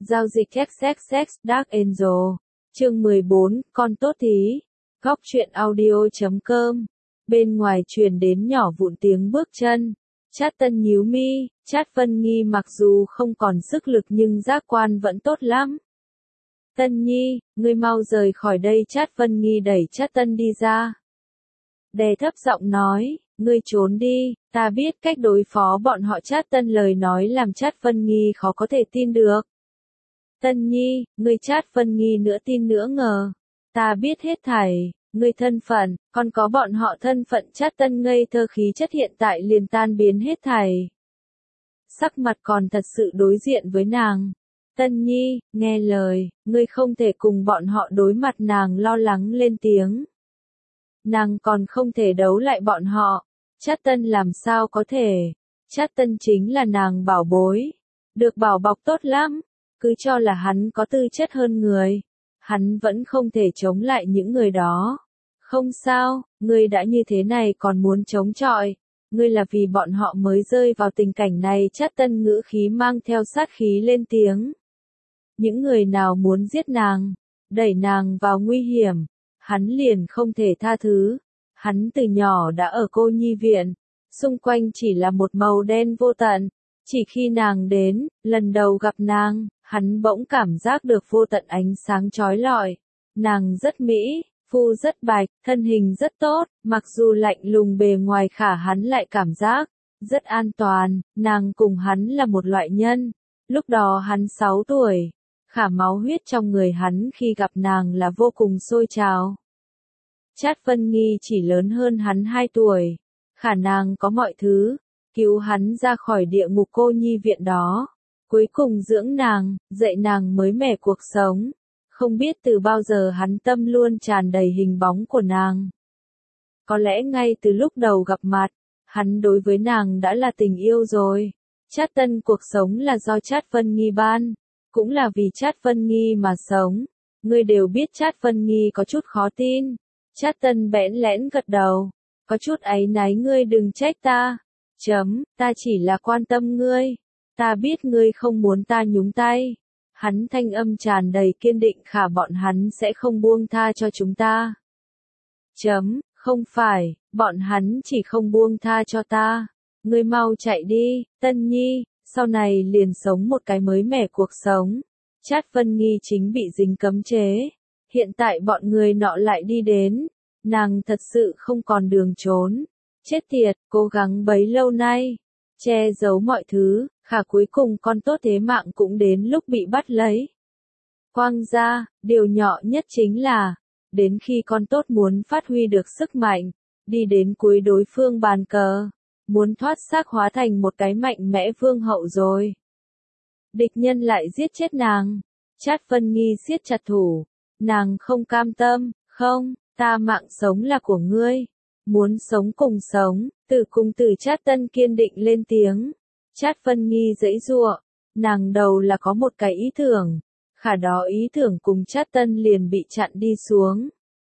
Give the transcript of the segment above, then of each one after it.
Giao dịch XXX Dark Angel. Chương 14, con tốt thí. Góc truyện audio.com. Bên ngoài truyền đến nhỏ vụn tiếng bước chân. Trát Tân nhíu mi, Trát Vân Nghi mặc dù không còn sức lực nhưng giác quan vẫn tốt lắm. Tân Nhi, ngươi mau rời khỏi đây. Trát Vân Nghi đẩy Trát Tân đi ra. Đè thấp giọng nói, ngươi trốn đi, ta biết cách đối phó bọn họ. Trát Tân lời nói làm Trát Vân Nghi khó có thể tin được. Tân Nhi, ngươi Trát Vân Nghi nữa tin nữa ngờ. Ta biết hết thảy, ngươi thân phận, còn có bọn họ thân phận. Trát Tân ngây thơ khí chất hiện tại liền tan biến hết thảy. Sắc mặt còn thật sự đối diện với nàng. Tân Nhi, nghe lời, ngươi không thể cùng bọn họ đối mặt. Nàng lo lắng lên tiếng. Nàng còn không thể đấu lại bọn họ. Trát Tân làm sao có thể. Trát Tân chính là nàng bảo bối. Được bảo bọc tốt lắm. Cứ cho là hắn có tư chất hơn người. Hắn vẫn không thể chống lại những người đó. Không sao, ngươi đã như thế này còn muốn chống chọi. Ngươi là vì bọn họ mới rơi vào tình cảnh này. Trát Tân ngữ khí mang theo sát khí lên tiếng. Những người nào muốn giết nàng, đẩy nàng vào nguy hiểm, hắn liền không thể tha thứ. Hắn từ nhỏ đã ở cô nhi viện, xung quanh chỉ là một màu đen vô tận. Chỉ khi nàng đến, lần đầu gặp nàng, hắn bỗng cảm giác được vô tận ánh sáng chói lọi. Nàng rất mỹ, phu rất bạch, thân hình rất tốt, mặc dù lạnh lùng bề ngoài khả hắn lại cảm giác rất an toàn. Nàng cùng hắn là một loại nhân. Lúc đó hắn 6 tuổi, khả máu huyết trong người hắn khi gặp nàng là vô cùng sôi trào. Trát Vân Nghi chỉ lớn hơn hắn 2 tuổi, khả nàng có mọi thứ, cứu hắn ra khỏi địa ngục cô nhi viện đó, cuối cùng dưỡng nàng, dạy nàng mới mẻ cuộc sống. Không biết từ bao giờ hắn tâm luôn tràn đầy hình bóng của nàng. Có lẽ ngay từ lúc đầu gặp mặt, hắn đối với nàng đã là tình yêu rồi. Trát Tân cuộc sống là do Trát Vân Nghi ban, cũng là vì Trát Vân Nghi mà sống. Ngươi đều biết. Trát Vân Nghi có chút khó tin. Trát Tân bẽn lẽn gật đầu. Có chút áy náy. Ngươi đừng trách ta. Ta chỉ là quan tâm ngươi. Ta biết ngươi không muốn ta nhúng tay. Hắn thanh âm tràn đầy kiên định. Khả bọn hắn sẽ không buông tha cho chúng ta. Không phải, bọn hắn chỉ không buông tha cho ta. Ngươi mau chạy đi, Tân Nhi, sau này liền sống một cái mới mẻ cuộc sống. Trát Vân Nghi chính bị dính cấm chế. Hiện tại bọn người nọ lại đi đến. Nàng thật sự không còn đường trốn. Chết tiệt, cố gắng bấy lâu nay. Che giấu mọi thứ, khả cuối cùng con tốt thế mạng cũng đến lúc bị bắt lấy. Quang ra, điều nhỏ nhất chính là, đến khi con tốt muốn phát huy được sức mạnh, đi đến cuối đối phương bàn cờ, muốn thoát xác hóa thành một cái mạnh mẽ vương hậu rồi. Địch nhân lại giết chết nàng. Trát Vân Nghi siết chặt thủ. Nàng không cam tâm. Không, ta mạng sống là của ngươi. Muốn sống cùng sống. Cùng từ Trát Tân kiên định lên tiếng. Trát Vân Nghi giãy giụa. Nàng đầu là có một cái ý tưởng. Khả đó ý tưởng cùng Trát Tân liền bị chặn đi xuống.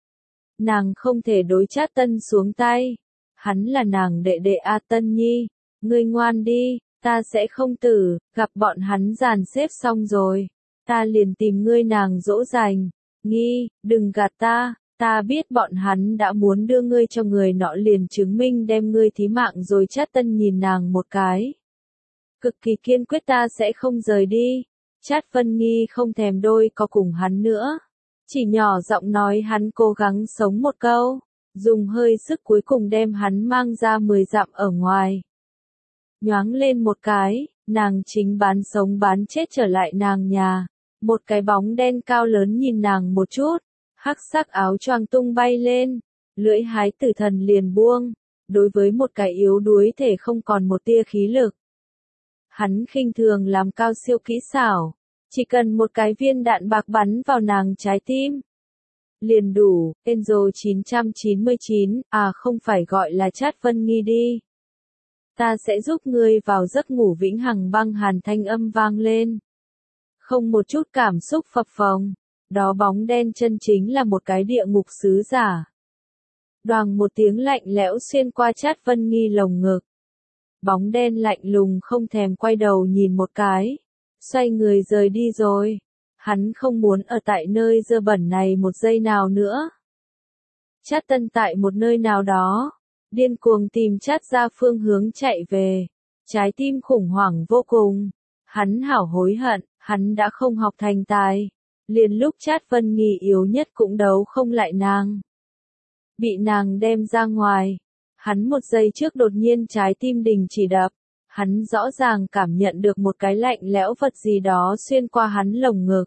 Nàng không thể đối Trát Tân xuống tay. Hắn là nàng đệ đệ A. Tân Nhi. Ngươi ngoan đi. Ta sẽ không tử. Gặp bọn hắn dàn xếp xong rồi, ta liền tìm ngươi. Nàng dỗ dành. Nghi, đừng gạt ta. Ta biết bọn hắn đã muốn đưa ngươi cho người nọ liền chứng minh đem ngươi thí mạng rồi. Trát Tân nhìn nàng một cái. Cực kỳ kiên quyết. Ta sẽ không rời đi. Trát Vân Nghi không thèm đôi co cùng hắn nữa. Chỉ nhỏ giọng nói hắn cố gắng sống một câu. Dùng hơi sức cuối cùng đem hắn mang ra 10 dặm ở ngoài. Nhoáng lên một cái, nàng chính bán sống bán chết trở lại nàng nhà. Một cái bóng đen cao lớn nhìn nàng một chút. Hắc sắc áo choàng tung bay lên. Lưỡi hái tử thần liền buông. Đối với một cái yếu đuối thể không còn một tia khí lực. Hắn khinh thường làm cao siêu kỹ xảo. Chỉ cần một cái viên đạn bạc bắn vào nàng trái tim liền đủ. Angel 999, không phải gọi là Trát Vân Nghi đi. Ta sẽ giúp ngươi vào giấc ngủ vĩnh hằng. Băng hàn thanh âm vang lên. Không một chút cảm xúc phập phồng. Đó bóng đen chân chính là một cái địa ngục sứ giả. Đoàng một tiếng lạnh lẽo xuyên qua Trát Vân Nghi lồng ngực. Bóng đen lạnh lùng không thèm quay đầu nhìn một cái. xoay người rời đi rồi. Hắn không muốn ở tại nơi dơ bẩn này một giây nào nữa. Trát Tân tại một nơi nào đó, điên cuồng tìm Trát ra phương hướng chạy về. Trái tim khủng hoảng vô cùng. Hắn hảo hối hận, hắn đã không học thành tài. Liền lúc Trát Vân Nghi yếu nhất cũng đấu không lại nàng. Bị nàng đem ra ngoài. Hắn một giây trước đột nhiên trái tim đình chỉ đập. Hắn rõ ràng cảm nhận được một cái lạnh lẽo vật gì đó xuyên qua hắn lồng ngực.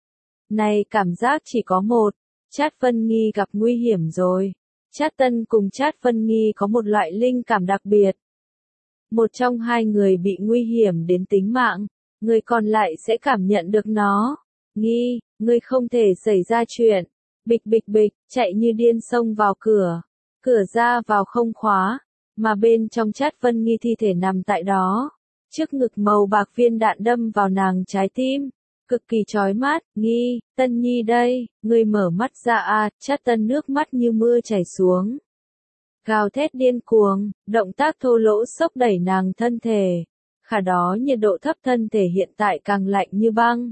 Này cảm giác chỉ có một. Trát Vân Nghi gặp nguy hiểm rồi. Trát Tân cùng Trát Vân Nghi có một loại linh cảm đặc biệt. Một trong hai người bị nguy hiểm đến tính mạng, người còn lại sẽ cảm nhận được nó. Nghi, ngươi không thể xảy ra chuyện. Bịch bịch bịch, chạy như điên xông vào cửa. Cửa ra vào không khóa, mà bên trong Trát Vân Nghi thi thể nằm tại đó. Trước ngực màu bạc viên đạn đâm vào nàng trái tim. Cực kỳ chói mắt. Nghi, Tân Nhi đây, ngươi mở mắt ra à. Trát Tân nước mắt như mưa chảy xuống. Gào thét điên cuồng, động tác thô lỗ xốc đẩy nàng thân thể. Khả đó nhiệt độ thấp thân thể hiện tại càng lạnh như băng.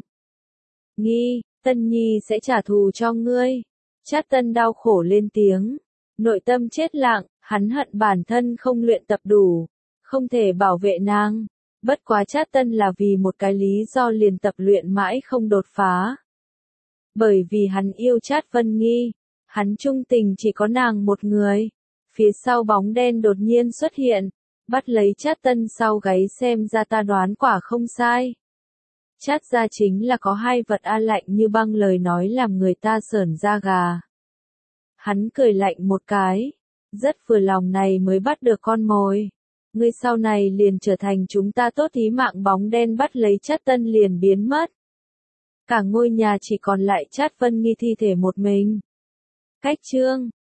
Nghi, Tân Nhi sẽ trả thù cho ngươi. Trát Tân đau khổ lên tiếng. Nội tâm chết lặng, hắn hận bản thân không luyện tập đủ. Không thể bảo vệ nàng. Bất quá Trát Tân là vì một cái lý do liền tập luyện mãi không đột phá. Bởi vì hắn yêu Trát Vân Nghi. Hắn trung tình chỉ có nàng một người. Phía sau bóng đen đột nhiên xuất hiện. Bắt lấy Trát Tân sau gáy xem ra ta đoán quả không sai. Trát ra chính là có hai vật lạnh như băng lời nói làm người ta sởn da gà. Hắn cười lạnh một cái. Rất vừa lòng này mới bắt được con mồi. Ngươi sau này liền trở thành chúng ta tốt ý mạng bóng đen bắt lấy Trát Tân liền biến mất. Cả ngôi nhà chỉ còn lại Trát Vân Nghi thi thể một mình. Cách chương